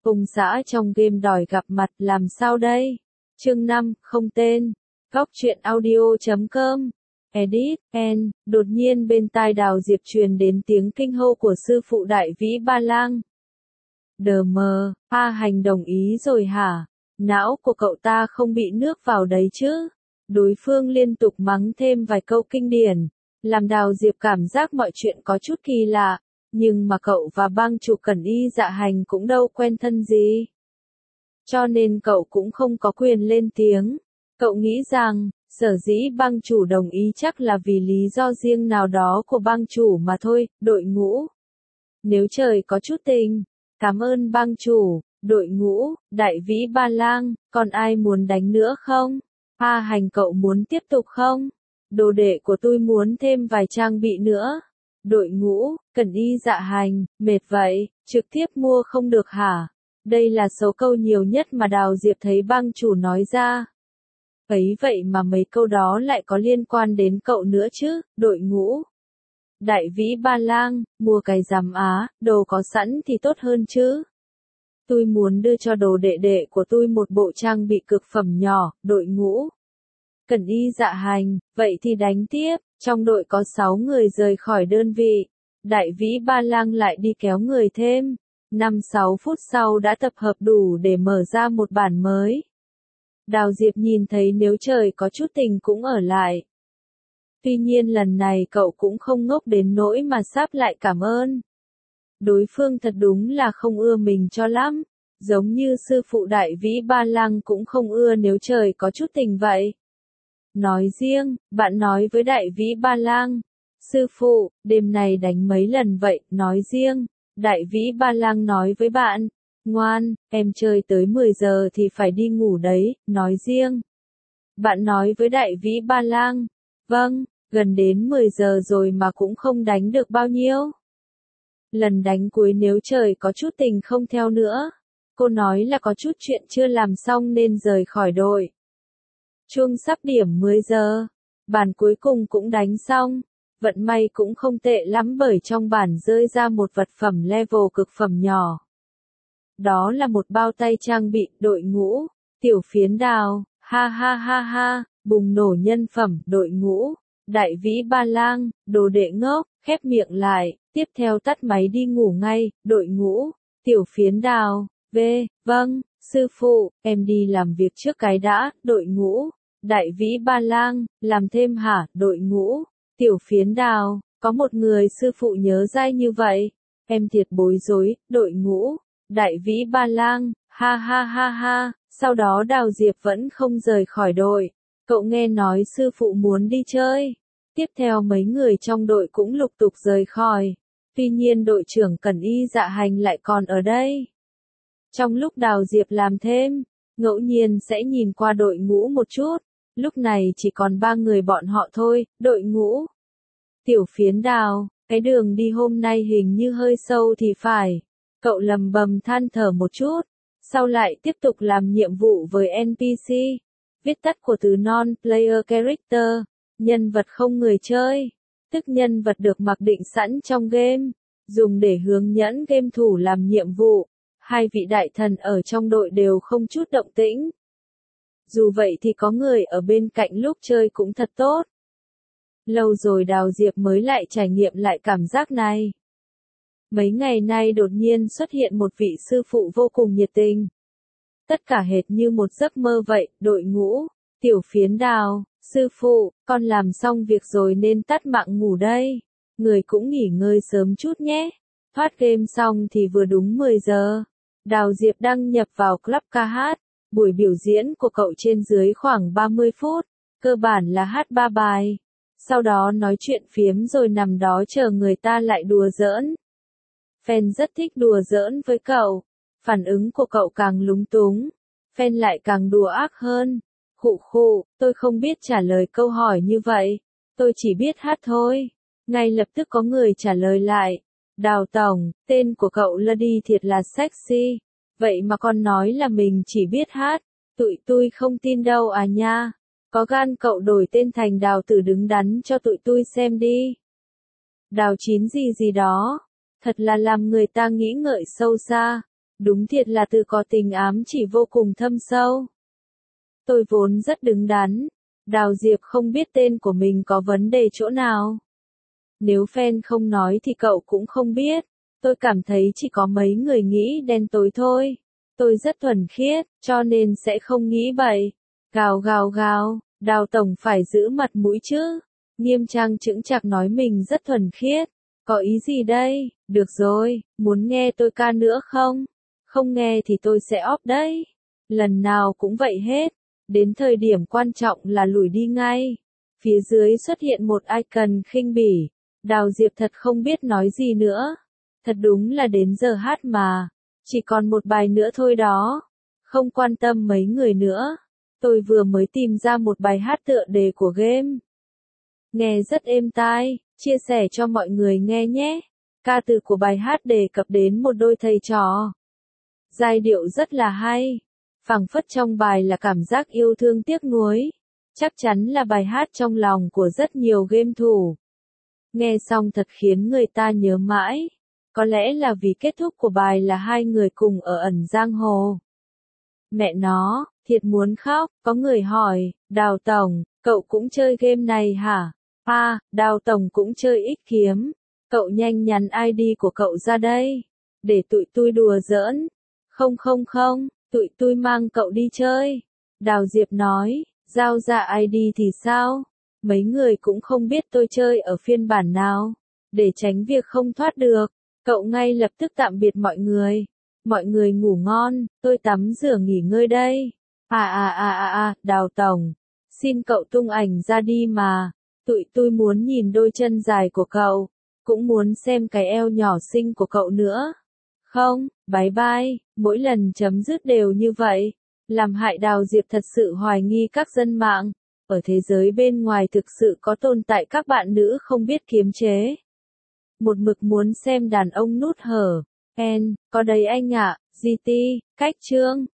Ông xã trong game đòi gặp mặt làm sao đây? Chương 5, không tên. Góc truyện audio.com. Edit, N. Đột nhiên bên tai Đào Diệp truyền đến tiếng kinh hô của sư phụ Đại Vĩ Ba Lang. Đờ mờ, A Hành đồng ý rồi hả? Não của cậu ta không bị nước vào đấy chứ? Đối phương liên tục mắng thêm vài câu kinh điển, làm Đào Diệp cảm giác mọi chuyện có chút kỳ lạ, nhưng mà cậu và bang chủ Cẩn Y Dạ Hành cũng đâu quen thân gì. Cho nên cậu cũng không có quyền lên tiếng. Cậu nghĩ rằng, sở dĩ bang chủ đồng ý chắc là vì lý do riêng nào đó của bang chủ mà thôi, đội ngũ. Nếu trời có chút tình, cảm ơn bang chủ, đội ngũ, Đại Vĩ Ba Lang, còn ai muốn đánh nữa không? A Hành cậu muốn tiếp tục không? Đồ đệ của tôi muốn thêm vài trang bị nữa. Đội ngũ, Cẩn Y Dạ Hành, mệt vậy, trực tiếp mua không được hả? Đây là số câu nhiều nhất mà Đào Diệp thấy bang chủ nói ra. Ấy vậy mà mấy câu đó lại có liên quan đến cậu nữa chứ, đội ngũ. Đại Vĩ Ba Lang, mua cái giám á, đồ có sẵn thì tốt hơn chứ. Tôi muốn đưa cho đồ đệ đệ của tôi một bộ trang bị cực phẩm nhỏ, đội ngũ. Cẩn Y Dạ Hành, vậy thì đánh tiếp, trong đội có 6 người rời khỏi đơn vị. Đại Vĩ Ba Lang lại đi kéo người thêm. 5-6 phút sau đã tập hợp đủ để mở ra một bản mới. Đào Diệp nhìn thấy nếu trời có chút tình cũng ở lại. Tuy nhiên lần này cậu cũng không ngốc đến nỗi mà sáp lại cảm ơn. Đối phương thật đúng là không ưa mình cho lắm. Giống như sư phụ Đại Vĩ Ba Lang cũng không ưa nếu trời có chút tình vậy. Nói riêng, bạn nói với Đại Vĩ Ba Lang. Sư phụ, đêm này đánh mấy lần vậy, nói riêng. Đại Vĩ Ba Lang nói với bạn. Ngoan, em chơi tới 10 giờ thì phải đi ngủ đấy, nói riêng. Bạn nói với Đại Vĩ Ba Lang. Vâng, gần đến 10 giờ rồi mà cũng không đánh được bao nhiêu. Lần đánh cuối nếu trời có chút tình không theo nữa. Cô nói là có chút chuyện chưa làm xong nên rời khỏi đội. Chuông sắp điểm 10 giờ. Bản cuối cùng cũng đánh xong. Vận may cũng không tệ lắm bởi trong bản rơi ra một vật phẩm level cực phẩm nhỏ. Đó là một bao tay trang bị, đội ngũ, tiểu phiến đào, ha ha ha ha, bùng nổ nhân phẩm, đội ngũ, Đại Vĩ Ba Lang, đồ đệ ngốc, khép miệng lại, tiếp theo tắt máy đi ngủ ngay, đội ngũ, tiểu phiến đào, vâng, sư phụ, em đi làm việc trước cái đã, đội ngũ, Đại Vĩ Ba Lang, làm thêm hả, đội ngũ, tiểu phiến đào, có một người sư phụ nhớ dai như vậy, em thiệt bối rối, đội ngũ. Đại Vĩ Ba Lang, ha ha ha ha, sau đó Đào Diệp vẫn không rời khỏi đội. Cậu nghe nói sư phụ muốn đi chơi. Tiếp theo mấy người trong đội cũng lục tục rời khỏi. Tuy nhiên đội trưởng Cẩn Y Dạ Hành lại còn ở đây. Trong lúc Đào Diệp làm thêm, ngẫu nhiên sẽ nhìn qua đội ngũ một chút. Lúc này chỉ còn 3 người bọn họ thôi, đội ngũ. Tiểu phiến đào, cái đường đi hôm nay hình như hơi sâu thì phải. Cậu lầm bầm than thở một chút, sau lại tiếp tục làm nhiệm vụ với NPC, viết tắt của từ non-player character, nhân vật không người chơi, tức nhân vật được mặc định sẵn trong game, dùng để hướng dẫn game thủ làm nhiệm vụ. Hai vị đại thần ở trong đội đều không chút động tĩnh. Dù vậy thì có người ở bên cạnh lúc chơi cũng thật tốt. Lâu rồi Đào Diệp mới lại trải nghiệm lại cảm giác này. Mấy ngày nay đột nhiên xuất hiện một vị sư phụ vô cùng nhiệt tình. Tất cả hệt như một giấc mơ vậy, đội ngũ, tiểu phiến đào, sư phụ, con làm xong việc rồi nên tắt mạng ngủ đây. Người cũng nghỉ ngơi sớm chút nhé. Thoát game xong thì vừa đúng 10 giờ. Đào Diệp đăng nhập vào club ca hát. Buổi biểu diễn của cậu trên dưới khoảng 30 phút. Cơ bản là hát 3 bài. Sau đó nói chuyện phiếm rồi nằm đó chờ người ta lại đùa giỡn. Fan rất thích đùa giỡn với cậu. Phản ứng của cậu càng lúng túng. Fan lại càng đùa ác hơn. Khụ khụ, tôi không biết trả lời câu hỏi như vậy. Tôi chỉ biết hát thôi. Ngay lập tức có người trả lời lại. Đào Tổng, tên của cậu Lady thiệt là sexy. Vậy mà con nói là mình chỉ biết hát. Tụi tôi không tin đâu à nha. Có gan cậu đổi tên thành Đào Tử đứng đắn cho tụi tôi xem đi. Đào Chín gì gì đó. Thật là làm người ta nghĩ ngợi sâu xa. Đúng thiệt là từ có tình ám chỉ vô cùng thâm sâu. Tôi vốn rất đứng đắn. Đào Diệp không biết tên của mình có vấn đề chỗ nào. Nếu fan không nói thì cậu cũng không biết. Tôi cảm thấy chỉ có mấy người nghĩ đen tối thôi. Tôi rất thuần khiết, cho nên sẽ không nghĩ bậy. Gào gào gào, Đào tổng phải giữ mặt mũi chứ. Nghiêm trang chững chạc nói mình rất thuần khiết. Có ý gì đây? Được rồi, muốn nghe tôi ca nữa không? Không nghe thì tôi sẽ off đấy. Lần nào cũng vậy hết. Đến thời điểm quan trọng là lủi đi ngay. Phía dưới xuất hiện một icon khinh bỉ. Đào Diệp thật không biết nói gì nữa. Thật đúng là đến giờ hát mà. Chỉ còn một bài nữa thôi đó. Không quan tâm mấy người nữa. Tôi vừa mới tìm ra một bài hát tựa đề của game. Nghe rất êm tai, chia sẻ cho mọi người nghe nhé. Ca từ của bài hát đề cập đến một đôi thầy trò. Giai điệu rất là hay. Phảng phất trong bài là cảm giác yêu thương tiếc nuối. Chắc chắn là bài hát trong lòng của rất nhiều game thủ. Nghe xong thật khiến người ta nhớ mãi. Có lẽ là vì kết thúc của bài là hai người cùng ở ẩn giang hồ. Mẹ nó, thiệt muốn khóc, có người hỏi, Đào Tổng, cậu cũng chơi game này hả? À, Đào Tổng cũng chơi X kiếm. Cậu nhanh nhắn ID của cậu ra đây. Để tụi tôi đùa giỡn. Không không không, tụi tôi mang cậu đi chơi. Đào Diệp nói, giao ra ID thì sao? Mấy người cũng không biết tôi chơi ở phiên bản nào. Để tránh việc không thoát được, cậu ngay lập tức tạm biệt mọi người. Mọi người ngủ ngon, tôi tắm rửa nghỉ ngơi đây. Đào Tổng, xin cậu tung ảnh ra đi mà. Tụi tôi muốn nhìn đôi chân dài của cậu, cũng muốn xem cái eo nhỏ xinh của cậu nữa. Không, bye bye, mỗi lần chấm dứt đều như vậy. Làm hại Đào Diệp thật sự hoài nghi các dân mạng. Ở thế giới bên ngoài thực sự có tồn tại các bạn nữ không biết kiềm chế. Một mực muốn xem đàn ông nút hở. Có đấy anh ạ, GT, cách chương.